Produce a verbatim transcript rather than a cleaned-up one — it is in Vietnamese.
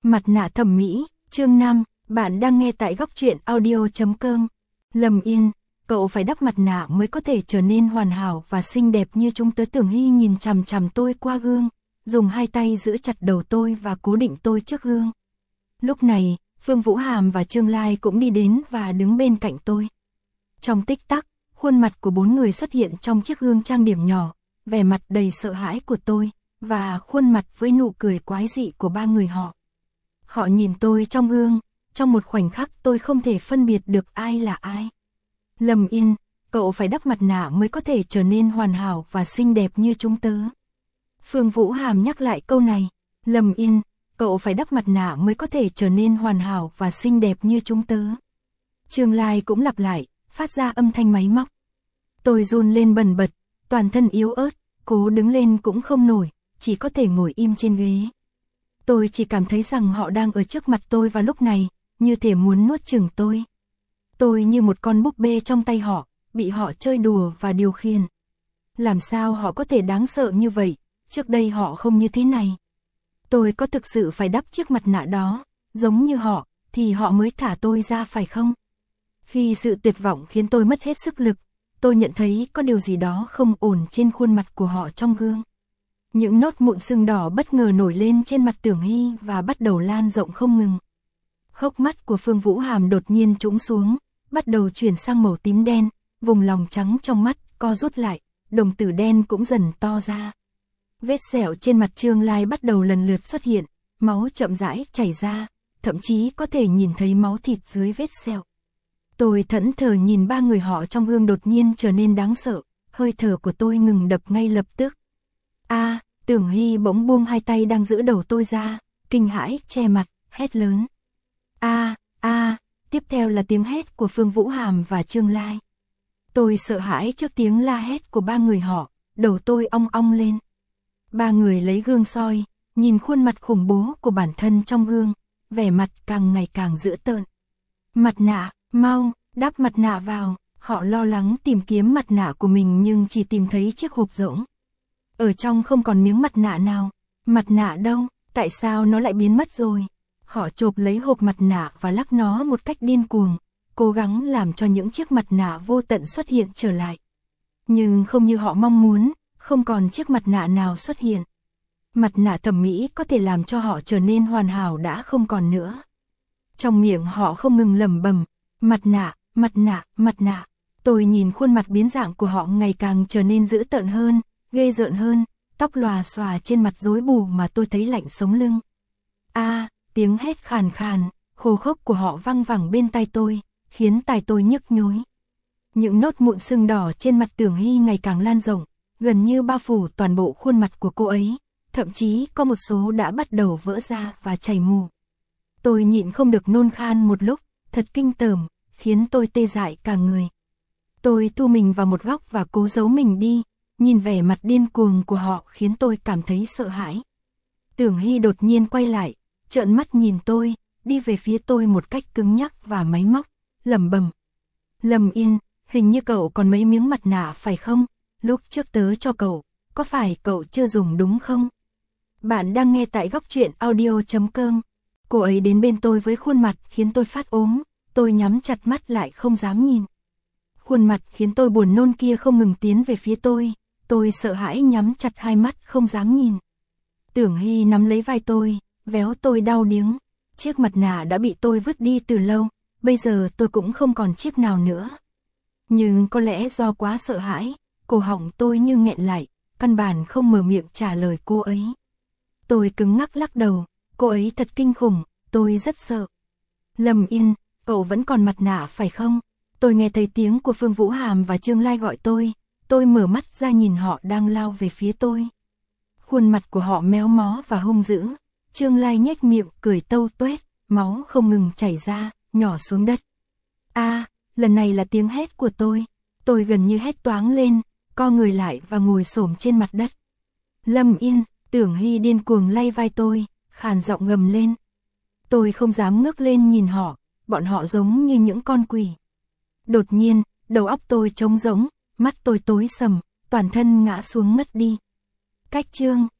Mặt nạ thẩm mỹ, chương năm, bạn đang nghe tại góc truyện audio chấm com. Lâm Yên, cậu phải đắp mặt nạ mới có thể trở nên hoàn hảo và xinh đẹp như chúng tớ. Tưởng Hy nhìn chằm chằm tôi qua gương, dùng hai tay giữ chặt đầu tôi và cố định tôi trước gương. Lúc này, Phương Vũ Hàm và Trương Lai cũng đi đến và đứng bên cạnh tôi. Trong tích tắc, khuôn mặt của bốn người xuất hiện trong chiếc gương trang điểm nhỏ, vẻ mặt đầy sợ hãi của tôi, và khuôn mặt với nụ cười quái dị của ba người họ. Họ nhìn tôi trong gương, trong một khoảnh khắc tôi không thể phân biệt được ai là ai. Lâm Yên, cậu phải đắp mặt nạ mới có thể trở nên hoàn hảo và xinh đẹp như chúng tớ. Phương Vũ Hàm nhắc lại câu này. Lâm Yên, cậu phải đắp mặt nạ mới có thể trở nên hoàn hảo và xinh đẹp như chúng tớ. Trương Lai cũng lặp lại, phát ra âm thanh máy móc. Tôi run lên bần bật, toàn thân yếu ớt, cố đứng lên cũng không nổi, chỉ có thể ngồi im trên ghế. Tôi chỉ cảm thấy rằng họ đang ở trước mặt tôi vào lúc này, như thể muốn nuốt chửng tôi. Tôi như một con búp bê trong tay họ, bị họ chơi đùa và điều khiển. Làm sao họ có thể đáng sợ như vậy, trước đây họ không như thế này. Tôi có thực sự phải đắp chiếc mặt nạ đó, giống như họ, thì họ mới thả tôi ra phải không? Khi sự tuyệt vọng khiến tôi mất hết sức lực, tôi nhận thấy có điều gì đó không ổn trên khuôn mặt của họ trong gương. Những nốt mụn sưng đỏ bất ngờ nổi lên trên mặt Tưởng Hy và bắt đầu lan rộng không ngừng. Hốc mắt của Phương Vũ Hàm đột nhiên trũng xuống, bắt đầu chuyển sang màu tím đen, vùng lòng trắng trong mắt co rút lại, đồng tử đen cũng dần to ra. Vết sẹo trên mặt Trương Lai bắt đầu lần lượt xuất hiện, máu chậm rãi chảy ra, thậm chí có thể nhìn thấy máu thịt dưới vết sẹo. Tôi thẫn thờ nhìn ba người họ trong gương đột nhiên trở nên đáng sợ, hơi thở của tôi ngừng đập ngay lập tức. A, à, Tưởng Hy bỗng buông hai tay đang giữ đầu tôi ra, kinh hãi che mặt, hét lớn. A, à, a, à, tiếp theo là tiếng hét của Phương Vũ Hàm và Trương Lai. Tôi sợ hãi trước tiếng la hét của ba người họ, đầu tôi ong ong lên. Ba người lấy gương soi, nhìn khuôn mặt khủng bố của bản thân trong gương, vẻ mặt càng ngày càng dữ tợn. Mặt nạ, mau, đắp mặt nạ vào, họ lo lắng tìm kiếm mặt nạ của mình nhưng chỉ tìm thấy chiếc hộp rỗng. Ở trong không còn miếng mặt nạ nào, mặt nạ đâu, tại sao nó lại biến mất rồi? Họ chộp lấy hộp mặt nạ và lắc nó một cách điên cuồng, cố gắng làm cho những chiếc mặt nạ vô tận xuất hiện trở lại. Nhưng không như họ mong muốn, không còn chiếc mặt nạ nào xuất hiện. Mặt nạ thẩm mỹ có thể làm cho họ trở nên hoàn hảo đã không còn nữa. Trong miệng họ không ngừng lẩm bẩm, mặt nạ, mặt nạ, mặt nạ. Tôi nhìn khuôn mặt biến dạng của họ ngày càng trở nên dữ tợn hơn, ghê rợn hơn, tóc lòa xòa trên mặt rối bù mà tôi thấy lạnh sống lưng. A, à, tiếng hét khàn khàn, khô khốc của họ văng vẳng bên tai tôi, khiến tai tôi nhức nhối. Những nốt mụn sưng đỏ trên mặt Tưởng Hy ngày càng lan rộng, gần như bao phủ toàn bộ khuôn mặt của cô ấy, thậm chí có một số đã bắt đầu vỡ ra và chảy mù. Tôi nhịn không được nôn khan một lúc, thật kinh tởm, khiến tôi tê dại cả người. Tôi thu mình vào một góc và cố giấu mình đi, nhìn vẻ mặt điên cuồng của họ khiến tôi cảm thấy sợ hãi. Tưởng Hy đột nhiên quay lại, trợn mắt nhìn tôi, đi về phía tôi một cách cứng nhắc và máy móc, lẩm bẩm. Lâm Yên, hình như cậu còn mấy miếng mặt nạ phải không? Lúc trước tớ cho cậu, có phải cậu chưa dùng đúng không? Bạn đang nghe tại góc truyện audio chấm com. Cô ấy đến bên tôi với khuôn mặt khiến tôi phát ốm, tôi nhắm chặt mắt lại không dám nhìn. Khuôn mặt khiến tôi buồn nôn kia không ngừng tiến về phía tôi, tôi sợ hãi nhắm chặt hai mắt không dám nhìn. Tưởng Hy nắm lấy vai tôi, véo tôi đau điếng. Chiếc mặt nạ đã bị tôi vứt đi từ lâu, bây giờ tôi cũng không còn chiếc nào nữa. Nhưng có lẽ do quá sợ hãi, cổ họng tôi như nghẹn lại, căn bản không mở miệng trả lời cô ấy. Tôi cứng ngắc lắc đầu, cô ấy thật kinh khủng, tôi rất sợ. Lâm Yên, cậu vẫn còn mặt nạ phải không? Tôi nghe thấy tiếng của Phương Vũ Hàm và Trương Lai gọi tôi, tôi mở mắt ra nhìn họ đang lao về phía tôi. Khuôn mặt của họ méo mó và hung dữ, Trương Lai nhếch miệng cười tâu tuét, máu không ngừng chảy ra, nhỏ xuống đất. A, à, lần này là tiếng hét của tôi, tôi gần như hét toáng lên, co người lại và ngồi xổm trên mặt đất. Lâm Yên, Tưởng Hy điên cuồng lay vai tôi, khàn giọng gầm lên. Tôi không dám ngước lên nhìn họ, bọn họ giống như những con quỷ. Đột nhiên, đầu óc tôi trống rỗng, mắt tôi tối sầm, toàn thân ngã xuống ngất đi. Cách chương